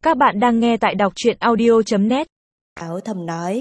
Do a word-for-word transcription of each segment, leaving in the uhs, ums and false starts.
Các bạn đang nghe tại đọc truyện audio chấm net. Áo thầm nói.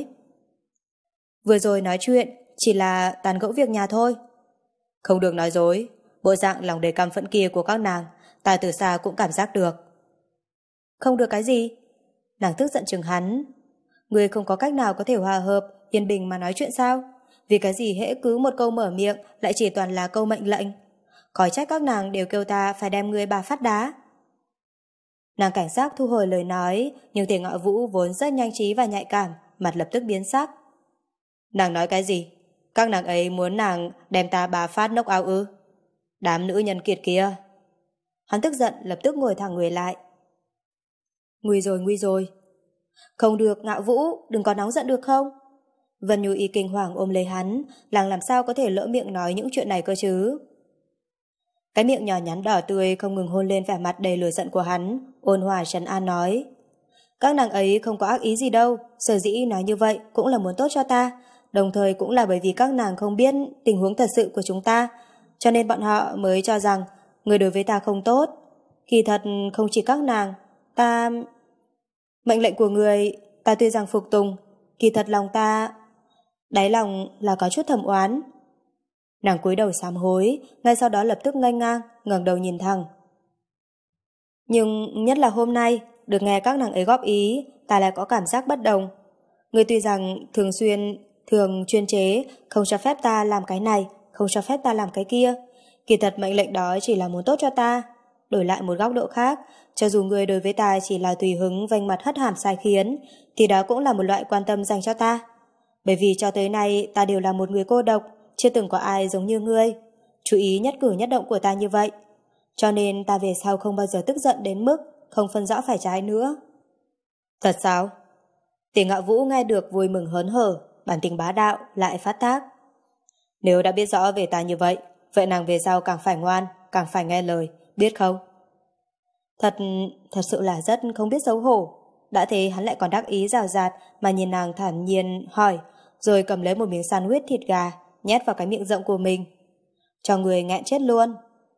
Vừa rồi nói chuyện chỉ là tàn gẫu việc nhà thôi. Không được nói dối. Bộ dạng lòng đầy căm phẫn kia của các nàng ta từ xa cũng cảm giác được. Không được cái gì? Nàng tức giận chừng hắn. Người không có cách nào có thể hòa hợp yên bình mà nói chuyện sao? Vì cái gì hễ cứ một câu mở miệng lại chỉ toàn là câu mệnh lệnh. Khỏi trách các nàng đều kêu ta phải đem người bà phát đá. Nàng cảnh giác thu hồi lời nói, nhưng Tiền Ngạo Vũ vốn rất nhanh trí và nhạy cảm, mặt lập tức biến sắc. Nàng nói cái gì? Các nàng ấy muốn nàng đem ta bà phát nốc ao ư? Đám nữ nhân kiệt kia. Hắn tức giận lập tức ngồi thẳng người lại. Nguy rồi, nguy rồi. Không được, Ngạo Vũ, đừng có nóng giận được không? Vân Nhu Y kinh hoàng ôm lấy hắn, nàng làm sao có thể lỡ miệng nói những chuyện này cơ chứ? Cái miệng nhỏ nhắn đỏ tươi không ngừng hôn lên vẻ mặt đầy lửa giận của hắn, ôn hòa trấn an nói. Các nàng ấy không có ác ý gì đâu, sở dĩ nói như vậy cũng là muốn tốt cho ta, đồng thời cũng là bởi vì các nàng không biết tình huống thật sự của chúng ta, cho nên bọn họ mới cho rằng người đối với ta không tốt. Kỳ thật không chỉ các nàng, ta... Mệnh lệnh của người, ta tuy rằng phục tùng, kỳ thật lòng ta... Đáy lòng là có chút thầm oán. Nàng cúi đầu sám hối, ngay sau đó lập tức nghênh ngang, ngẩng đầu nhìn thẳng. Nhưng nhất là hôm nay, được nghe các nàng ấy góp ý, ta lại có cảm giác bất đồng. Người tuy rằng thường xuyên, thường chuyên chế, không cho phép ta làm cái này, không cho phép ta làm cái kia. Kỳ thật mệnh lệnh đó chỉ là muốn tốt cho ta. Đổi lại một góc độ khác, cho dù người đối với ta chỉ là tùy hứng vênh mặt hất hàm sai khiến, thì đó cũng là một loại quan tâm dành cho ta. Bởi vì cho tới nay ta đều là một người cô độc, chưa từng có ai giống như ngươi, chú ý nhất cử nhất động của ta như vậy. Cho nên ta về sau không bao giờ tức giận đến mức không phân rõ phải trái nữa. Thật sao? Tiền Ngạo Vũ nghe được vui mừng hớn hở, bản tính bá đạo lại phát tác. Nếu đã biết rõ về ta như vậy, vậy nàng về sau càng phải ngoan, càng phải nghe lời, biết không? Thật, thật sự là rất không biết xấu hổ. Đã thế hắn lại còn đắc ý rào rạt mà nhìn nàng thản nhiên hỏi, rồi cầm lấy một miếng sandwich thịt gà nhét vào cái miệng rộng của mình. Cho người nghẹn chết luôn.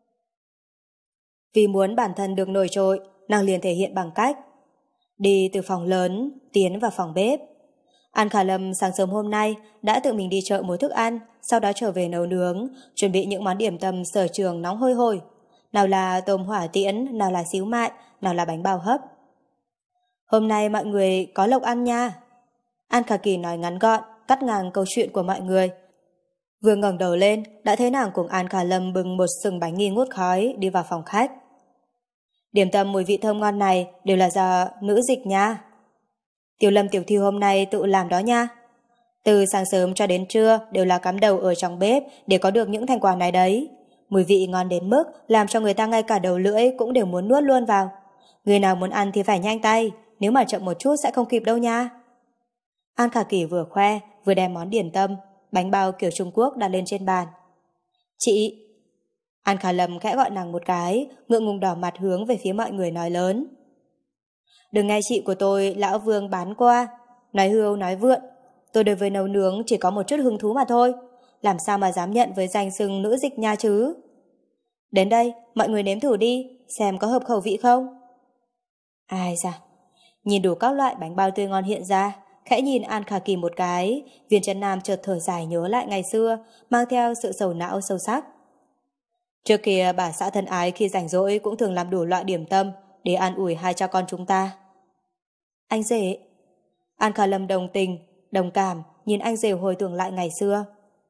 Vì muốn bản thân được nổi trội, nàng liền thể hiện bằng cách đi từ phòng lớn tiến vào phòng bếp. An Khả Lâm sáng sớm hôm nay đã tự mình đi chợ mua thức ăn, sau đó trở về nấu nướng, chuẩn bị những món điểm tâm sở trường nóng hôi hổi. Nào là tôm hỏa tiễn, nào là xíu mại, nào là bánh bao hấp. Hôm nay mọi người có lộc ăn nha. An Khả Kỳ nói ngắn gọn, cắt ngang câu chuyện của mọi người. Vừa ngẩng đầu lên, đã thấy nàng cùng An Khả Lâm bưng một sừng bánh nghi ngút khói đi vào phòng khách. Điểm tâm mùi vị thơm ngon này đều là do nữ dịch nha. Tiểu Lâm tiểu thư hôm nay tự làm đó nha. Từ sáng sớm cho đến trưa đều là cắm đầu ở trong bếp để có được những thành quả này đấy. Mùi vị ngon đến mức làm cho người ta ngay cả đầu lưỡi cũng đều muốn nuốt luôn vào. Người nào muốn ăn thì phải nhanh tay, nếu mà chậm một chút sẽ không kịp đâu nha. An Khả Kỳ vừa khoe vừa đem món điểm tâm, bánh bao kiểu Trung Quốc đặt lên trên bàn. Chị! An Khả Lâm khẽ gọi nàng một cái, ngượng ngùng đỏ mặt hướng về phía mọi người nói lớn. Đừng nghe chị của tôi lão Vương bán qua, nói hưu nói vượn. Tôi đối với nấu nướng chỉ có một chút hứng thú mà thôi, làm sao mà dám nhận với danh xưng nữ dịch nha chứ. Đến đây, mọi người nếm thử đi, xem có hợp khẩu vị không. Ai da, nhìn đủ các loại bánh bao tươi ngon hiện ra, khẽ nhìn An Khả Kỳ một cái, Viên Trấn Nam chợt thở dài nhớ lại ngày xưa, mang theo sự sầu não sâu sắc. Trước kia bà xã thân ái khi rảnh rỗi cũng thường làm đủ loại điểm tâm để an ủi hai cha con chúng ta. Anh rể. An Khả Lâm đồng tình, đồng cảm nhìn anh rể hồi tưởng lại ngày xưa.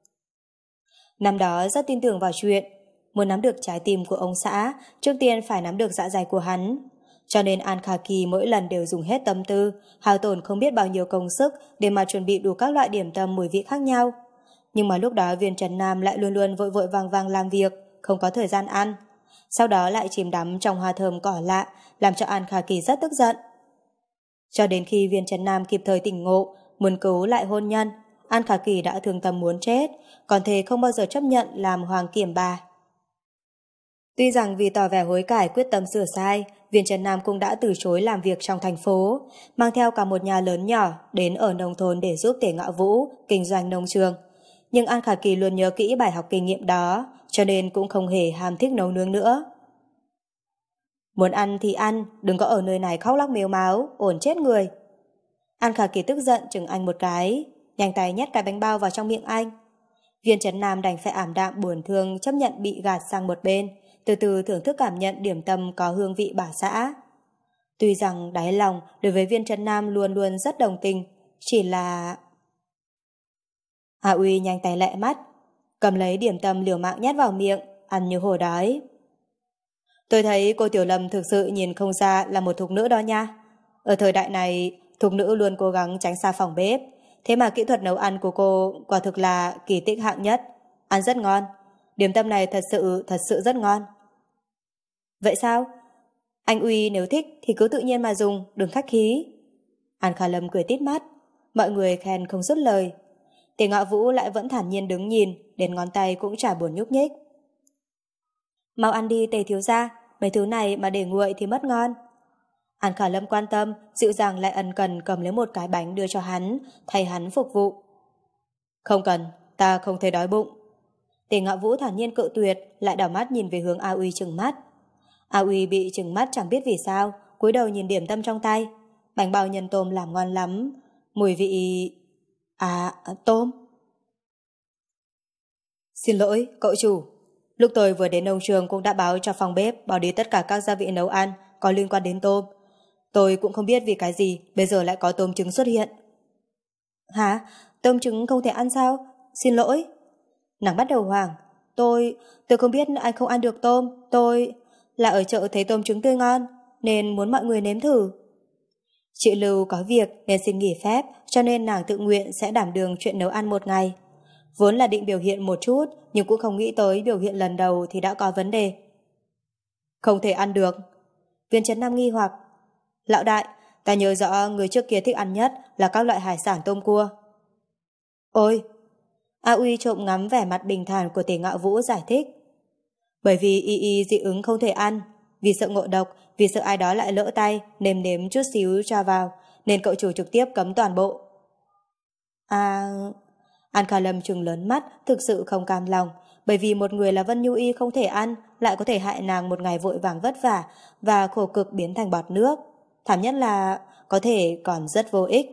Năm đó rất tin tưởng vào chuyện, muốn nắm được trái tim của ông xã, trước tiên phải nắm được dạ dày của hắn. Cho nên An Khả Kỳ mỗi lần đều dùng hết tâm tư, hao tổn không biết bao nhiêu công sức để mà chuẩn bị đủ các loại điểm tâm mùi vị khác nhau. Nhưng mà lúc đó Viên Trấn Nam lại luôn luôn vội vội vàng vàng làm việc, không có thời gian ăn. Sau đó lại chìm đắm trong hoa thơm cỏ lạ, làm cho An Khả Kỳ rất tức giận. Cho đến khi Viên Trấn Nam kịp thời tỉnh ngộ, muốn cứu lại hôn nhân, An Khả Kỳ đã thương tâm muốn chết, còn thề không bao giờ chấp nhận làm hoàng kiểm bà. Tuy rằng vì tỏ vẻ hối cải quyết tâm sửa sai, Viên Trấn Nam cũng đã từ chối làm việc trong thành phố, mang theo cả một nhà lớn nhỏ đến ở nông thôn để giúp Tề Ngạo Vũ kinh doanh nông trường. Nhưng An Khả Kỳ luôn nhớ kỹ bài học kinh nghiệm đó, cho nên cũng không hề ham thích nấu nướng nữa. Muốn ăn thì ăn, đừng có ở nơi này khóc lóc mếu máo, ổn chết người. An Khả Kỳ tức giận chừng anh một cái, nhanh tay nhét cái bánh bao vào trong miệng anh. Viên Trấn Nam đành phải ảm đạm buồn thương chấp nhận bị gạt sang một bên, từ từ thưởng thức cảm nhận điểm tâm có hương vị bà xã. Tuy rằng đáy lòng đối với Viên Trấn Nam luôn luôn rất đồng tình, chỉ là... A Uy nhanh tay lẹ mắt, cầm lấy điểm tâm liều mạng nhét vào miệng, ăn như hổ đói. Tôi thấy cô Tiểu Lâm thực sự nhìn không ra là một thục nữ đó nha. Ở thời đại này, thục nữ luôn cố gắng tránh xa phòng bếp, thế mà kỹ thuật nấu ăn của cô quả thực là kỳ tích hạng nhất, ăn rất ngon. Điểm tâm này thật sự, thật sự rất ngon. Vậy sao? Anh Uy nếu thích thì cứ tự nhiên mà dùng, đừng khách khí. An Khả Lâm cười tít mắt, mọi người khen không dứt lời. Tiền Ngọ Vũ lại vẫn thản nhiên đứng nhìn, đến ngón tay cũng chả buồn nhúc nhích. Mau ăn đi Tề thiếu gia, mấy thứ này mà để nguội thì mất ngon. An Khả Lâm quan tâm, dịu dàng lại ân cần cầm lấy một cái bánh đưa cho hắn, thay hắn phục vụ. Không cần, ta không thấy đói bụng. Tề Ngọ Vũ thản nhiên cự tuyệt, lại đảo mắt nhìn về hướng A Uy trừng mắt. A Uy bị trừng mắt chẳng biết vì sao, cúi đầu nhìn điểm tâm trong tay. Bánh bao nhân tôm làm ngon lắm, mùi vị... À, tôm. Xin lỗi, cậu chủ. Lúc tôi vừa đến nông trường cũng đã báo cho phòng bếp bỏ đi tất cả các gia vị nấu ăn có liên quan đến tôm. Tôi cũng không biết vì cái gì bây giờ lại có tôm trứng xuất hiện. Hả? Tôm trứng không thể ăn sao? Xin lỗi. Nàng bắt đầu hoảng. Tôi... tôi không biết anh không ăn được tôm. Tôi... là ở chợ thấy tôm trứng tươi ngon nên muốn mọi người nếm thử. Chị Lưu có việc nên xin nghỉ phép, cho nên nàng tự nguyện sẽ đảm đương chuyện nấu ăn một ngày. Vốn là định biểu hiện một chút, nhưng cũng không nghĩ tới biểu hiện lần đầu thì đã có vấn đề. Không thể ăn được. Viên Trấn Nam nghi hoặc. Lão đại, ta nhớ rõ người trước kia thích ăn nhất là các loại hải sản tôm cua. Ôi! A Uy trộm ngắm vẻ mặt bình thản của Tề Ngạo Vũ giải thích. Bởi vì y y dị ứng không thể ăn, vì sợ ngộ độc, vì sợ ai đó lại lỡ tay, nêm nếm chút xíu cho vào, nên cậu chủ trực tiếp cấm toàn bộ. À... An Khả Lâm trừng lớn mắt, thực sự không cam lòng, bởi vì một người là Vân Nhu Y không thể ăn, lại có thể hại nàng một ngày vội vàng vất vả và khổ cực biến thành bọt nước. Thảm nhất là có thể còn rất vô ích.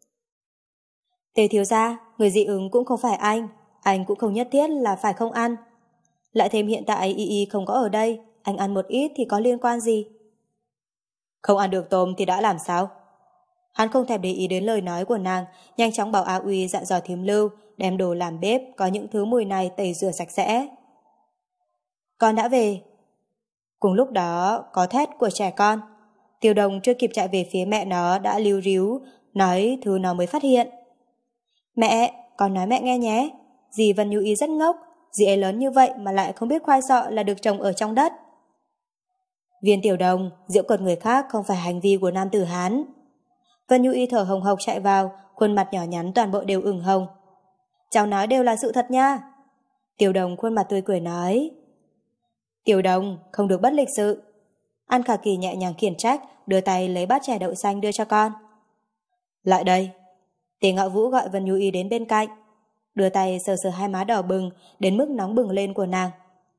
Tề thiếu gia, người dị ứng cũng không phải anh, anh cũng không nhất thiết là phải không ăn. Lại thêm hiện tại Y Y không có ở đây, anh ăn một ít thì có liên quan gì? Không ăn được tôm thì đã làm sao? Hắn không thèm để ý đến lời nói của nàng, nhanh chóng bảo A Uy dặn dò thím Lưu đem đồ làm bếp có những thứ mùi này tẩy rửa sạch sẽ. Con đã về. Cùng lúc đó có thét của trẻ con. Tiêu Đồng chưa kịp chạy về phía mẹ nó đã líu ríu nói thứ nó mới phát hiện. Mẹ, con nói mẹ nghe nhé. Dì Vân Như Ý rất ngốc, dì ấy lớn như vậy mà lại không biết khoai sọ là được trồng ở trong đất. Viên Tiểu Đồng, giễu cợt người khác không phải hành vi của nam tử Hán. Vân Như Y thở hồng hộc chạy vào, khuôn mặt nhỏ nhắn toàn bộ đều ửng hồng. Cháu nói đều là sự thật nha. Tiểu Đồng khuôn mặt tươi cười nói. Tiểu Đồng, không được bất lịch sự. An Khả Kỳ nhẹ nhàng khiển trách, đưa tay lấy bát chè đậu xanh đưa cho con. Lại đây. Tề Ngạo Vũ gọi Vân Như Y đến bên cạnh, đưa tay sờ sờ hai má đỏ bừng đến mức nóng bừng lên của nàng.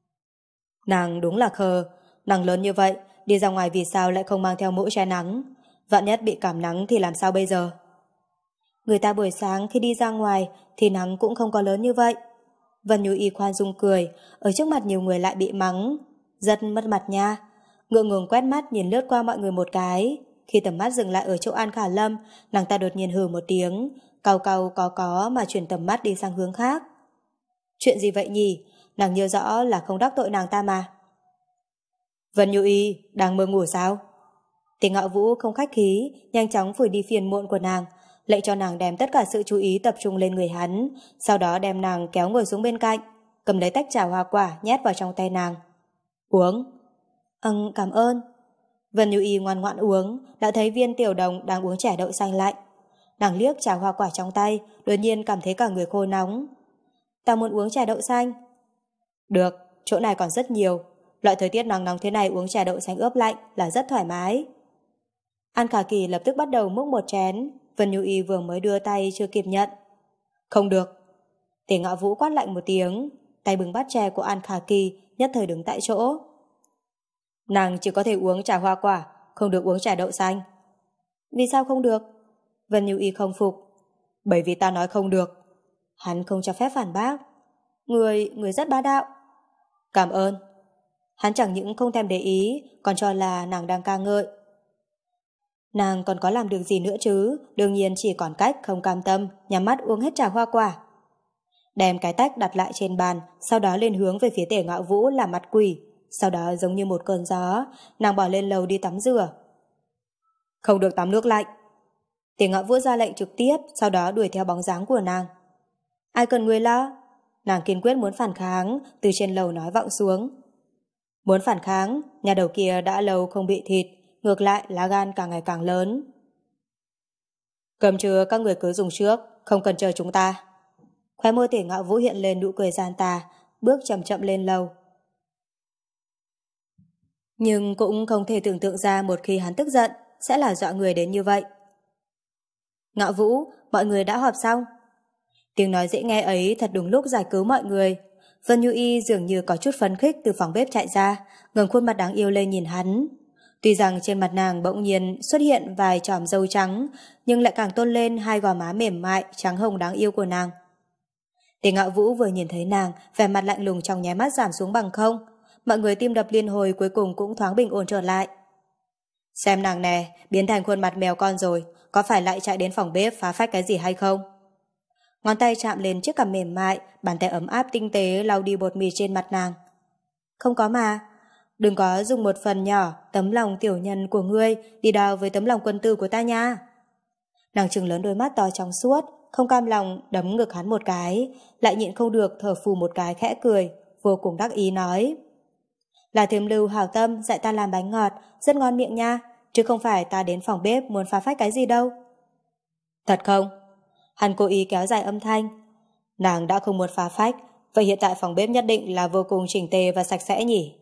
Nàng đúng là khờ, nàng lớn như vậy, đi ra ngoài vì sao lại không mang theo mũ che nắng? Vạn nhất bị cảm nắng thì làm sao bây giờ? Người ta buổi sáng khi đi ra ngoài thì nắng cũng không có lớn như vậy. Vân Như Y khoan dung cười, ở trước mặt nhiều người lại bị mắng. Rất mất mặt nha. Ngượng ngùng quét mắt nhìn lướt qua mọi người một cái. Khi tầm mắt dừng lại ở chỗ An Khả Lâm, nàng ta đột nhiên hừ một tiếng, cau cau có có mà chuyển tầm mắt đi sang hướng khác. Chuyện gì vậy nhỉ? Nàng nhớ rõ là không đắc tội nàng ta mà. Vân Như Y, đang mơ ngủ sao? Tề Ngạo Vũ không khách khí, nhanh chóng phủi đi phiền muộn của nàng, lệnh cho nàng đem tất cả sự chú ý tập trung lên người hắn, sau đó đem nàng kéo ngồi xuống bên cạnh, cầm lấy tách trà hoa quả nhét vào trong tay nàng. Uống. Ừm, cảm ơn. Vân Như Y ngoan ngoãn uống, đã thấy Viên Tiểu Đồng đang uống chè đậu xanh lạnh. Nàng liếc trà hoa quả trong tay, đột nhiên cảm thấy cả người khô nóng. Ta muốn uống trà đậu xanh. Được, chỗ này còn rất nhiều. Loại thời tiết nắng nóng thế này uống trà đậu xanh ướp lạnh là rất thoải mái. An Khả Kỳ lập tức bắt đầu múc một chén, Vân Như Y vừa mới đưa tay chưa kịp nhận. Không được. Tề Ngạo Vũ quát lạnh một tiếng, tay bưng bát chè của An Khả Kỳ nhất thời đứng tại chỗ. Nàng chỉ có thể uống trà hoa quả, không được uống trà đậu xanh. Vì sao không được? Vân Như Y không phục. Bởi vì ta nói không được. Hắn không cho phép phản bác. Người, người rất bá đạo. Cảm ơn. Hắn chẳng những không thèm để ý, còn cho là nàng đang ca ngợi. Nàng còn có làm được gì nữa chứ, đương nhiên chỉ còn cách không cam tâm, nhắm mắt uống hết trà hoa quả. Đem cái tách đặt lại trên bàn, sau đó lên hướng về phía Tề Ngạo Vũ làm mặt quỷ, sau đó giống như một cơn gió, nàng bỏ lên lầu đi tắm rửa. Không được tắm nước lạnh. Tề Ngạo Vũ ra lệnh trực tiếp, sau đó đuổi theo bóng dáng của nàng. Ai cần người lo? Nàng kiên quyết muốn phản kháng, từ trên lầu nói vọng xuống. Muốn phản kháng, nhà đầu kia đã lâu không bị thịt, ngược lại lá gan càng ngày càng lớn. Cơm trưa các người cứ dùng trước, không cần chờ chúng ta. Khóe môi Tề Ngạo Vũ hiện lên nụ cười gian tà, bước chậm chậm lên lầu. Nhưng cũng không thể tưởng tượng ra một khi hắn tức giận sẽ là dọa người đến như vậy. Ngạo Vũ, mọi người đã họp xong. Tiếng nói dễ nghe ấy thật đúng lúc giải cứu mọi người. Vân Như Y dường như có chút phấn khích từ phòng bếp chạy ra, ngẩng khuôn mặt đáng yêu lên nhìn hắn. Tuy rằng trên mặt nàng bỗng nhiên xuất hiện vài chòm râu trắng, nhưng lại càng tôn lên hai gò má mềm mại, trắng hồng đáng yêu của nàng. Tề Ngạo Vũ vừa nhìn thấy nàng, vẻ mặt lạnh lùng trong nháy mắt giảm xuống bằng không. Mọi người tim đập liên hồi cuối cùng cũng thoáng bình ổn trở lại. Xem nàng nè, biến thành khuôn mặt mèo con rồi, có phải lại chạy đến phòng bếp phá phách cái gì hay không? Ngón tay chạm lên chiếc cằm mềm mại, bàn tay ấm áp tinh tế lau đi bột mì trên mặt nàng. Không có mà, đừng có dùng một phần nhỏ tấm lòng tiểu nhân của ngươi đi đào với tấm lòng quân tử của ta nha. Nàng trừng lớn đôi mắt to trong suốt, không cam lòng đấm ngực hắn một cái, lại nhịn không được thở phù một cái khẽ cười, vô cùng đắc ý nói. Là Thiềm Lưu hảo tâm dạy ta làm bánh ngọt, rất ngon miệng nha, chứ không phải ta đến phòng bếp muốn phá phách cái gì đâu. Thật không? Hắn cố ý kéo dài âm thanh. Nàng đã không muốn phá phách, vậy hiện tại phòng bếp nhất định là vô cùng chỉnh tề và sạch sẽ nhỉ?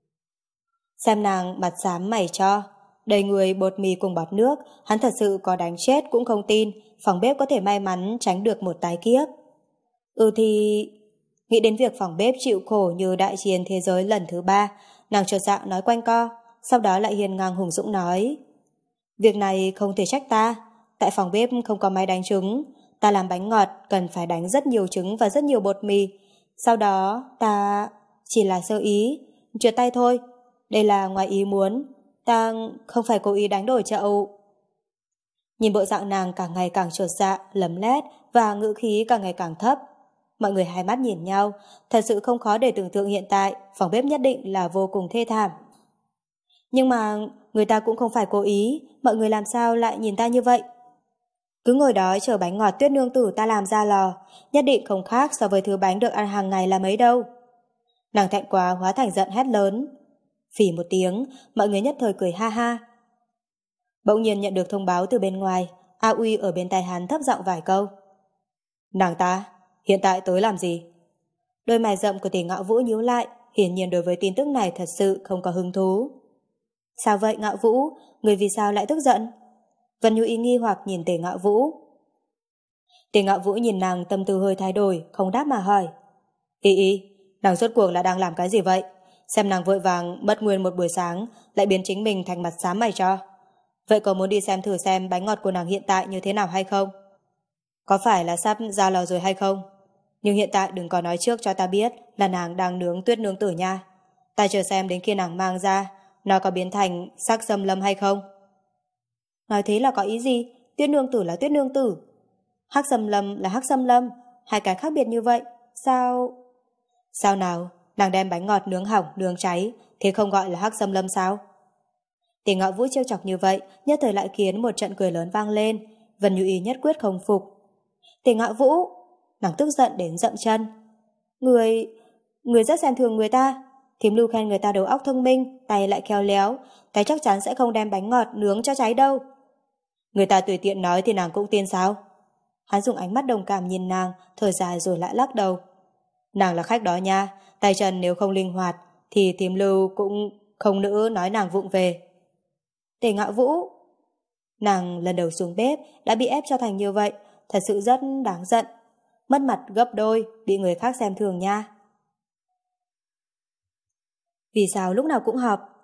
Xem nàng mặt xám mày cho, đầy người bột mì cùng bọt nước, hắn thật sự có đánh chết cũng không tin phòng bếp có thể may mắn tránh được một tái kiếp. Ừ thì... Nghĩ đến việc phòng bếp chịu khổ như đại chiến thế giới lần thứ ba, nàng chợt dạ nói quanh co, sau đó lại hiền ngang hùng dũng nói. Việc này không thể trách ta, tại phòng bếp không có máy đánh trứng, ta làm bánh ngọt cần phải đánh rất nhiều trứng và rất nhiều bột mì, sau đó ta chỉ là sơ ý, trượt tay thôi, đây là ngoài ý muốn, ta không phải cố ý đánh đổi chậu. Nhìn bộ dạng nàng càng ngày càng chột dạ, lấm lét và ngữ khí càng ngày càng thấp. Mọi người hai mắt nhìn nhau, thật sự không khó để tưởng tượng hiện tại phòng bếp nhất định là vô cùng thê thảm. Nhưng mà người ta cũng không phải cố ý, mọi người làm sao lại nhìn ta như vậy? Cứ ngồi đó chờ bánh ngọt Tuyết nương tử ta làm ra lò, nhất định không khác so với thứ bánh được ăn hàng ngày là mấy đâu. Nàng thẹn quá hóa thành giận hét lớn. Phỉ một tiếng, mọi người nhất thời cười ha ha. Bỗng nhiên nhận được thông báo từ bên ngoài, A Uy ở bên tai hắn thấp giọng vài câu. Nàng ta, hiện tại tới làm gì? Đôi mày rậm của Tề Ngạo Vũ nhíu lại, hiển nhiên đối với tin tức này thật sự không có hứng thú. Sao vậy Ngạo Vũ, người vì sao lại tức giận? Vân Như Y nghi hoặc nhìn Tề Ngạo Vũ. Tề Ngạo Vũ nhìn nàng tâm tư hơi thay đổi, không đáp mà hỏi. Y Y, nàng rốt cuộc là đang làm cái gì vậy? Xem nàng vội vàng mất nguyên một buổi sáng, lại biến chính mình thành mặt xám mày cho. Vậy có muốn đi xem thử xem bánh ngọt của nàng hiện tại như thế nào hay không? Có phải là sắp ra lò rồi hay không? Nhưng hiện tại đừng có nói trước cho ta biết là nàng đang nướng Tuyết nương tử nha. Ta chờ xem đến khi nàng mang ra, nó có biến thành sắc xâm lâm hay không? Nói thế là có ý gì? Tuyết nương tử là Tuyết nương tử, hắc xâm lâm là hắc xâm lâm, hai cái khác biệt như vậy. Sao? Sao nào? Nàng đem bánh ngọt nướng hỏng, nướng cháy, thế không gọi là hắc xâm lâm sao? Tề Ngạo Vũ trêu chọc như vậy, nhất thời lại khiến một trận cười lớn vang lên. Vân Như Y nhất quyết không phục. Tề Ngạo Vũ, nàng tức giận đến dậm chân. Người, người rất xem thường người ta. Thím Lưu khen người ta đầu óc thông minh, tay lại khéo léo, cái chắc chắn sẽ không đem bánh ngọt nướng cho cháy đâu. Người ta tùy tiện nói thì nàng cũng tin sao? Hắn dùng ánh mắt đồng cảm nhìn nàng, thở dài rồi lại lắc đầu. Nàng là khách đó nha, tay chân nếu không linh hoạt thì thím Lưu cũng không nữ nói nàng vụng về. Tề Ngạo Vũ, nàng lần đầu xuống bếp đã bị ép cho thành như vậy, thật sự rất đáng giận. Mất mặt gấp đôi, bị người khác xem thường nha. Vì sao lúc nào cũng họp?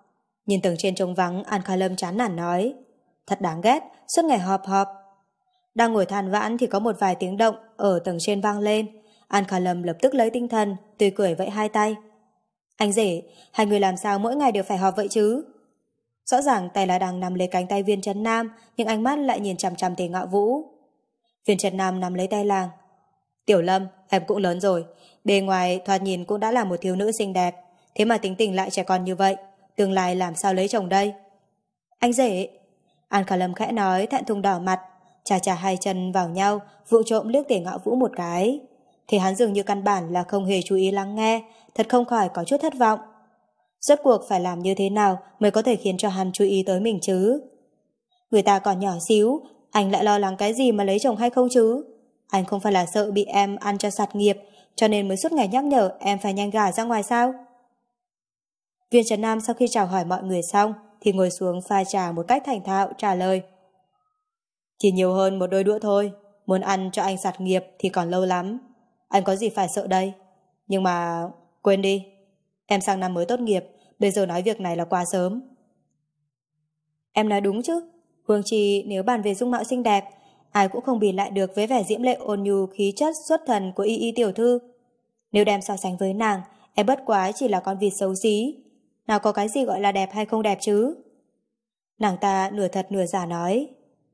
Nhìn tầng trên trống vắng, An Kha Lâm chán nản nói, thật đáng ghét, suốt ngày họp họp. Đang ngồi than vãn thì có một vài tiếng động ở tầng trên vang lên. An Kha Lâm lập tức lấy tinh thần, tươi cười vẫy hai tay. Anh rể, hai người làm sao mỗi ngày đều phải họp vậy chứ? Rõ ràng tay là đang nắm lấy cánh tay Viên Trấn Nam, nhưng ánh mắt lại nhìn chằm chằm Tề Ngạo Vũ. Viên Trấn Nam nắm lấy tay làng. Tiểu Lâm, em cũng lớn rồi, bề ngoài thoạt nhìn cũng đã là một thiếu nữ xinh đẹp, thế mà tính tình lại trẻ con như vậy, tương lai làm sao lấy chồng đây? Anh rể, An Kha Lâm khẽ nói, thẹn thùng đỏ mặt, chà chà hai chân vào nhau, vụng trộm liếc Tề Ngạo Vũ một cái. Thì hắn dường như căn bản là không hề chú ý lắng nghe, thật không khỏi có chút thất vọng. Rốt cuộc phải làm như thế nào mới có thể khiến cho hắn chú ý tới mình chứ? Người ta còn nhỏ xíu, anh lại lo lắng cái gì mà lấy chồng hay không chứ? Anh không phải là sợ bị em ăn cho sạt nghiệp, cho nên mới suốt ngày nhắc nhở em phải nhanh gả ra ngoài sao? Viên Trấn Nam sau khi chào hỏi mọi người xong thì ngồi xuống pha trà một cách thành thạo trả lời. Chỉ nhiều hơn một đôi đũa thôi, muốn ăn cho anh sạt nghiệp thì còn lâu lắm. Anh có gì phải sợ đây? Nhưng mà... quên đi, em sang năm mới tốt nghiệp, bây giờ nói việc này là quá sớm. Em nói đúng chứ, Hương Trì nếu bàn về dung mạo xinh đẹp, ai cũng không bì lại được với vẻ diễm lệ ôn nhu khí chất xuất thần của Y Y tiểu thư. Nếu đem so sánh với nàng, em bất quá chỉ là con vịt xấu xí. Nào có cái gì gọi là đẹp hay không đẹp chứ? Nàng ta nửa thật nửa giả nói.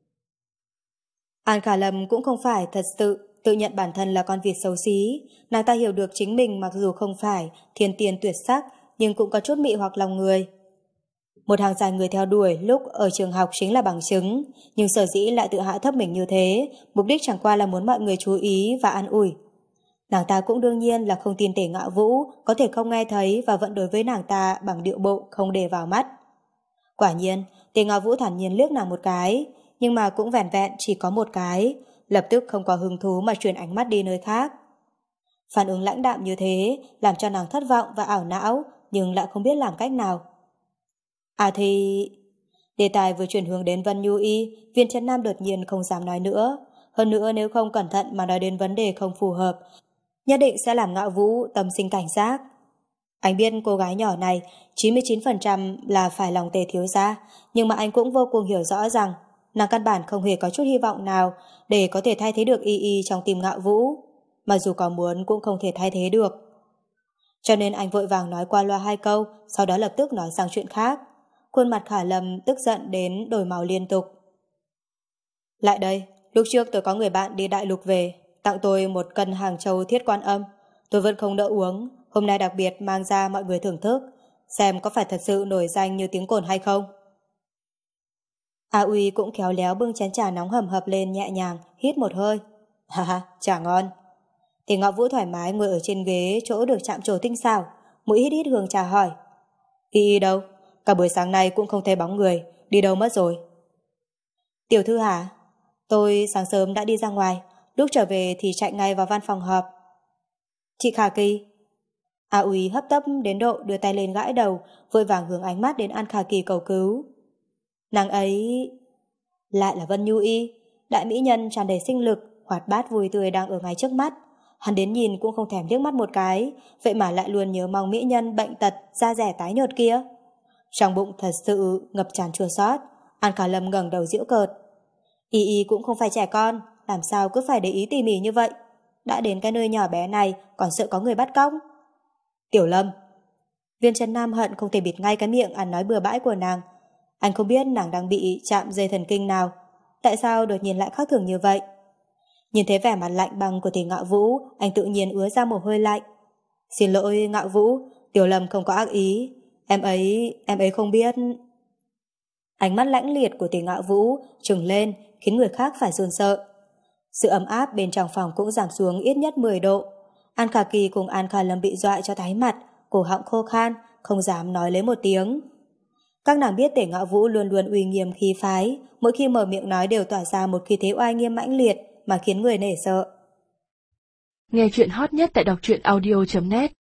An Khả Lâm cũng không phải thật sự tự nhận bản thân là con vịt xấu xí. Nàng ta hiểu được chính mình mặc dù không phải thiên tiên tuyệt sắc, nhưng cũng có chút mị hoặc lòng người. Một hàng dài người theo đuổi lúc ở trường học chính là bằng chứng, nhưng sở dĩ lại tự hạ thấp mình như thế, mục đích chẳng qua là muốn mọi người chú ý và an ủi. Nàng ta cũng đương nhiên là không tin Tề Ngạo Vũ có thể không nghe thấy và vẫn đối với nàng ta bằng điệu bộ không để vào mắt. Quả nhiên, Tề Ngạo Vũ thản nhiên liếc nàng một cái, nhưng mà cũng vẻn vẹn chỉ có một cái, lập tức không có hứng thú mà chuyển ánh mắt đi nơi khác. Phản ứng lãnh đạm như thế làm cho nàng thất vọng và ảo não, nhưng lại không biết làm cách nào. À thì... Đề tài vừa chuyển hướng đến Vân Nhu Y, Viên Trấn Nam đột nhiên không dám nói nữa. Hơn nữa nếu không cẩn thận mà nói đến vấn đề không phù hợp, nhất định sẽ làm Ngạo Vũ tâm sinh cảnh giác. Anh biết cô gái nhỏ này chín mươi chín phần trăm là phải lòng Tề thiếu gia, nhưng mà anh cũng vô cùng hiểu rõ rằng nàng căn bản không hề có chút hy vọng nào để có thể thay thế được Y Y trong tim Ngạo Vũ, mà dù có muốn cũng không thể thay thế được. Cho nên anh vội vàng nói qua loa hai câu, sau đó lập tức nói sang chuyện khác. Khuôn mặt Khả Lâm tức giận đến đổi màu liên tục. Lại đây, lúc trước tôi có người bạn đi đại lục về, tặng tôi một cân Hàng Châu Thiết Quan Âm. Tôi vẫn không đỡ uống, hôm nay đặc biệt mang ra mọi người thưởng thức, xem có phải thật sự nổi danh như tiếng cồn hay không. A Uy cũng khéo léo bưng chén trà nóng hầm hập lên nhẹ nhàng, hít một hơi. Ha ha, trà ngon. Thì Ngạo Vũ thoải mái ngồi ở trên ghế chỗ được chạm trổ tinh xảo, mũi hít hít hương trà hỏi. Y Y đâu? Cả buổi sáng nay cũng không thấy bóng người, đi đâu mất rồi? Tiểu thư hả? Tôi sáng sớm đã đi ra ngoài, lúc trở về thì chạy ngay vào văn phòng họp. Chị Khả Kỳ. A Uy hấp tấp đến độ đưa tay lên gãi đầu, vội vàng hướng ánh mắt đến An Khả Kỳ cầu cứu. Nàng ấy... Lại là Vân Nhu Y, đại mỹ nhân tràn đầy sinh lực, hoạt bát vui tươi đang ở ngay trước mắt. Hắn đến nhìn cũng không thèm liếc mắt một cái, vậy mà lại luôn nhớ mong mỹ nhân bệnh tật, da rẻ tái nhợt kia. Trong bụng thật sự ngập tràn chua xót. An Khả Lâm ngẩng đầu giễu cợt. Y Y cũng không phải trẻ con, làm sao cứ phải để ý tỉ mỉ như vậy? Đã đến cái nơi nhỏ bé này còn sợ có người bắt cóc. Tiểu Lâm. Viên Trấn Nam hận không thể bịt ngay cái miệng ăn nói bừa bãi của nàng. Anh không biết nàng đang bị chạm dây thần kinh nào, tại sao đột nhiên lại khác thường như vậy. Nhìn thấy vẻ mặt lạnh băng của Tề Ngạo Vũ, anh tự nhiên ứa ra mồ hôi lạnh. Xin lỗi Ngạo Vũ, Tiểu Lâm không có ác ý. Em ấy, em ấy không biết. Ánh mắt lãnh liệt của Tề Ngạo Vũ trừng lên khiến người khác phải run sợ. Sự ấm áp bên trong phòng cũng giảm xuống ít nhất mười độ. An Khả Kỳ cùng An Khả Lâm bị dọa cho tái mặt, cổ họng khô khan, không dám nói lấy một tiếng. Các nàng biết Tề Ngạo Vũ luôn luôn uy nghiêm khí phái, mỗi khi mở miệng nói đều tỏa ra một khí thế oai nghiêm mãnh liệt mà khiến người nể sợ. Nghe chuyện hot nhất tại đọc truyện audio chấm net.